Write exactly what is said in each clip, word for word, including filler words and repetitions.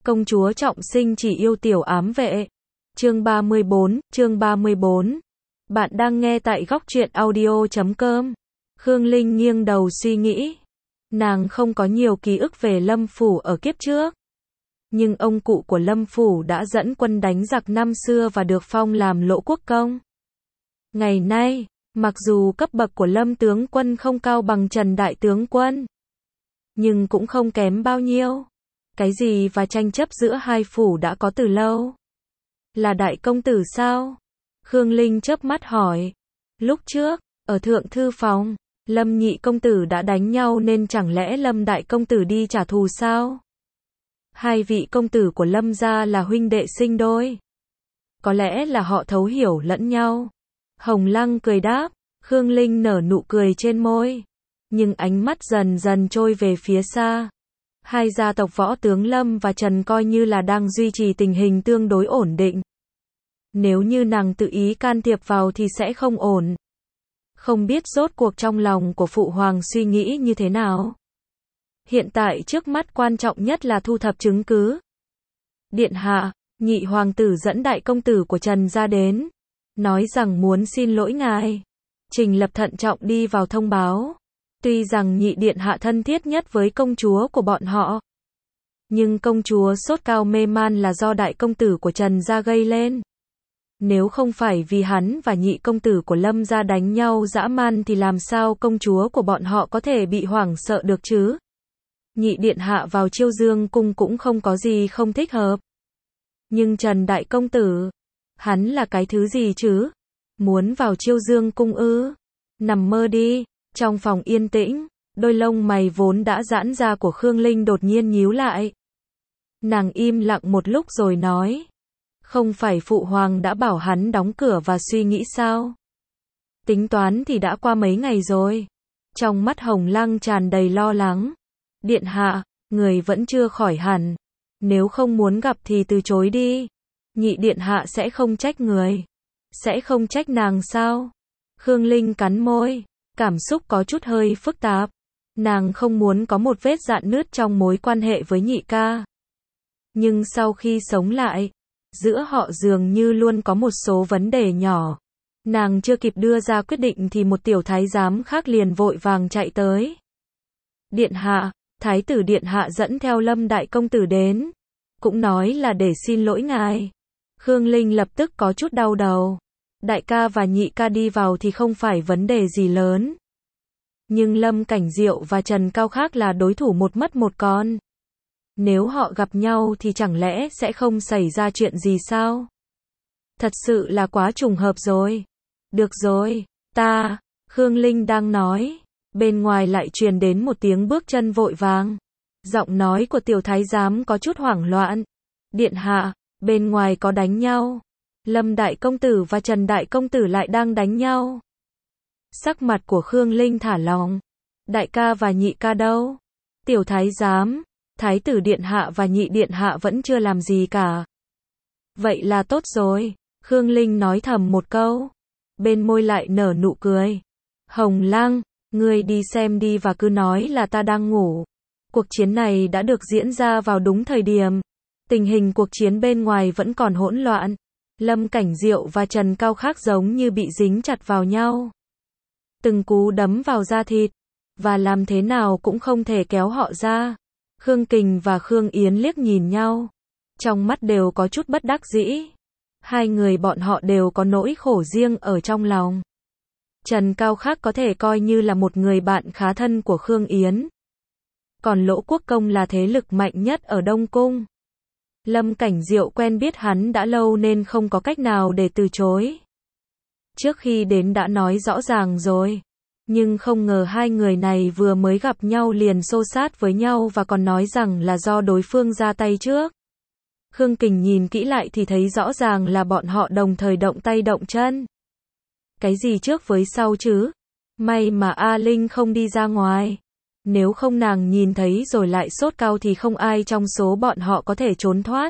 Công chúa trọng sinh chỉ yêu tiểu ám vệ. Chương ba mươi bốn, chương ba mươi bốn. Bạn đang nghe tại góc truyện audio chấm com. Khương Linh nghiêng đầu suy nghĩ. Nàng không có nhiều ký ức về Lâm Phủ ở kiếp trước. Nhưng ông cụ của Lâm Phủ đã dẫn quân đánh giặc năm xưa và được phong làm Lỗ Quốc Công. Ngày nay, mặc dù cấp bậc của Lâm tướng quân không cao bằng Trần đại tướng quân, nhưng cũng không kém bao nhiêu. Cái gì và tranh chấp giữa hai phủ đã có từ lâu. Là đại công tử sao? Khương Linh chớp mắt hỏi. Lúc trước, ở thượng thư phòng, Lâm nhị công tử đã đánh nhau nên chẳng lẽ Lâm đại công tử đi trả thù sao? Hai vị công tử của Lâm gia là huynh đệ sinh đôi. Có lẽ là họ thấu hiểu lẫn nhau. Hồng Lăng cười đáp. Khương Linh nở nụ cười trên môi. Nhưng ánh mắt dần dần trôi về phía xa. Hai gia tộc võ tướng Lâm và Trần coi như là đang duy trì tình hình tương đối ổn định. Nếu như nàng tự ý can thiệp vào thì sẽ không ổn. Không biết rốt cuộc trong lòng của Phụ Hoàng suy nghĩ như thế nào. Hiện tại trước mắt quan trọng nhất là thu thập chứng cứ. Điện hạ, nhị hoàng tử dẫn đại công tử của Trần gia đến. Nói rằng muốn xin lỗi ngài. Trình Lập thận trọng đi vào thông báo. Tuy rằng nhị điện hạ thân thiết nhất với công chúa của bọn họ, nhưng công chúa sốt cao mê man là do đại công tử của Trần gia gây lên. Nếu không phải vì hắn và nhị công tử của Lâm gia đánh nhau dã man thì làm sao công chúa của bọn họ có thể bị hoảng sợ được chứ? Nhị điện hạ vào Chiêu Dương cung cũng không có gì không thích hợp. Nhưng Trần đại công tử, hắn là cái thứ gì chứ? Muốn vào Chiêu Dương cung ư? Nằm mơ đi. Trong phòng yên tĩnh, đôi lông mày vốn đã giãn ra của Khương Linh đột nhiên nhíu lại. Nàng im lặng một lúc rồi nói. Không phải Phụ Hoàng đã bảo hắn đóng cửa và suy nghĩ sao? Tính toán thì đã qua mấy ngày rồi. Trong mắt Hồng Lăng tràn đầy lo lắng. Điện hạ, người vẫn chưa khỏi hẳn. Nếu không muốn gặp thì từ chối đi. Nhị điện hạ sẽ không trách người. Sẽ không trách nàng sao? Khương Linh cắn môi. Cảm xúc có chút hơi phức tạp. Nàng không muốn có một vết rạn nứt trong mối quan hệ với nhị ca. Nhưng sau khi sống lại, giữa họ dường như luôn có một số vấn đề nhỏ. Nàng chưa kịp đưa ra quyết định thì một tiểu thái giám khác liền vội vàng chạy tới. Điện hạ, thái tử điện hạ dẫn theo Lâm đại công tử đến. Cũng nói là để xin lỗi ngài. Khương Linh lập tức có chút đau đầu. Đại ca và nhị ca đi vào thì không phải vấn đề gì lớn. Nhưng Lâm Cảnh Diệu và Trần Cao khác là đối thủ một mất một con. Nếu họ gặp nhau thì chẳng lẽ sẽ không xảy ra chuyện gì sao? Thật sự là quá trùng hợp rồi. Được rồi, ta, Khương Linh đang nói. Bên ngoài lại truyền đến một tiếng bước chân vội vàng. Giọng nói của tiểu thái giám có chút hoảng loạn. Điện hạ, bên ngoài có đánh nhau. Lâm đại công tử và Trần đại công tử lại đang đánh nhau. Sắc mặt của Khương Linh thả lỏng. Đại ca và nhị ca đâu? Tiểu thái giám, thái tử điện hạ và nhị điện hạ vẫn chưa làm gì cả. Vậy là tốt rồi. Khương Linh nói thầm một câu. Bên môi lại nở nụ cười. Hồng Lăng, ngươi đi xem đi và cứ nói là ta đang ngủ. Cuộc chiến này đã được diễn ra vào đúng thời điểm. Tình hình cuộc chiến bên ngoài vẫn còn hỗn loạn. Lâm Cảnh Diệu và Trần Cao khác giống như bị dính chặt vào nhau. Từng cú đấm vào da thịt. Và làm thế nào cũng không thể kéo họ ra. Khương Kình và Khương Yến liếc nhìn nhau. Trong mắt đều có chút bất đắc dĩ. Hai người bọn họ đều có nỗi khổ riêng ở trong lòng. Trần Cao khác có thể coi như là một người bạn khá thân của Khương Yến. Còn Lỗ Quốc Công là thế lực mạnh nhất ở Đông Cung. Lâm Cảnh Diệu quen biết hắn đã lâu nên không có cách nào để từ chối. Trước khi đến đã nói rõ ràng rồi. Nhưng không ngờ hai người này vừa mới gặp nhau liền xô xát với nhau và còn nói rằng là do đối phương ra tay trước. Khương Kình nhìn kỹ lại thì thấy rõ ràng là bọn họ đồng thời động tay động chân. Cái gì trước với sau chứ? May mà A Linh không đi ra ngoài. Nếu không nàng nhìn thấy rồi lại sốt cao thì không ai trong số bọn họ có thể trốn thoát.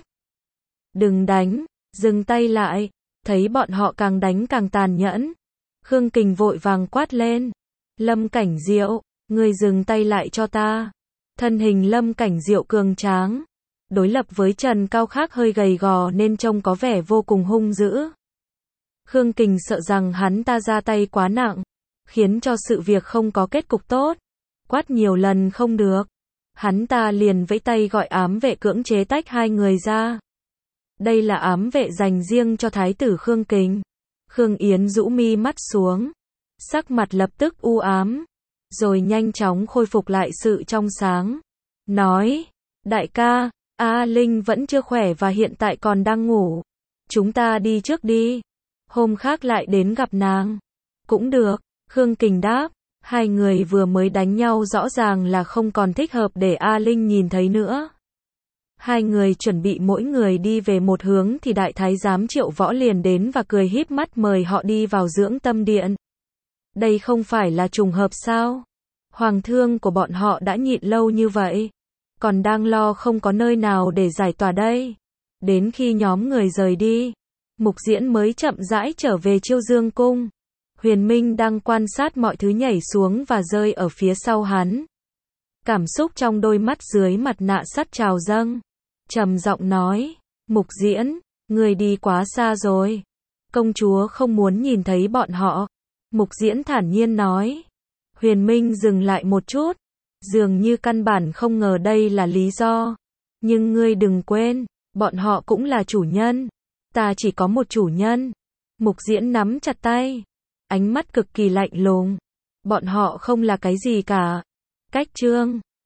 Đừng đánh, dừng tay lại. Thấy bọn họ càng đánh càng tàn nhẫn. Khương Kình vội vàng quát lên. Lâm Cảnh Diệu, ngươi dừng tay lại cho ta. Thân hình Lâm Cảnh Diệu cường tráng. đối lập với Trần Cao khác hơi gầy gò nên trông có vẻ vô cùng hung dữ. Khương Kình sợ rằng hắn ta ra tay quá nặng, khiến cho sự việc không có kết cục tốt. Quát nhiều lần không được, hắn ta liền vẫy tay gọi ám vệ cưỡng chế tách hai người ra. Đây là ám vệ dành riêng cho thái tử Khương Kình. Khương Yến rũ mi mắt xuống, sắc mặt lập tức u ám, rồi nhanh chóng khôi phục lại sự trong sáng. Nói, đại ca, A Linh vẫn chưa khỏe và hiện tại còn đang ngủ. Chúng ta đi trước đi, hôm khác lại đến gặp nàng. Cũng được, Khương Kình đáp. Hai người vừa mới đánh nhau rõ ràng là không còn thích hợp để A Linh nhìn thấy nữa. Hai người chuẩn bị mỗi người đi về một hướng thì đại thái giám Triệu Võ liền đến và cười híp mắt mời họ đi vào dưỡng tâm điện. Đây không phải là trùng hợp sao? Hoàng thương của bọn họ đã nhịn lâu như vậy, còn đang lo không có nơi nào để giải tỏa đây. Đến khi nhóm người rời đi, Mục Diễn mới chậm rãi trở về Chiêu Dương cung. Huyền Minh đang quan sát mọi thứ nhảy xuống và rơi ở phía sau hắn. Cảm xúc trong đôi mắt dưới mặt nạ sắt trào dâng. Trầm giọng nói, Mục Diễn, người đi quá xa rồi. Công chúa không muốn nhìn thấy bọn họ. Mục Diễn thản nhiên nói. Huyền Minh dừng lại một chút, dường như căn bản không ngờ đây là lý do. Nhưng ngươi đừng quên, bọn họ cũng là chủ nhân. Ta chỉ có một chủ nhân. Mục Diễn nắm chặt tay, ánh mắt cực kỳ lạnh lùng. Bọn họ không là cái gì cả. Cách Trương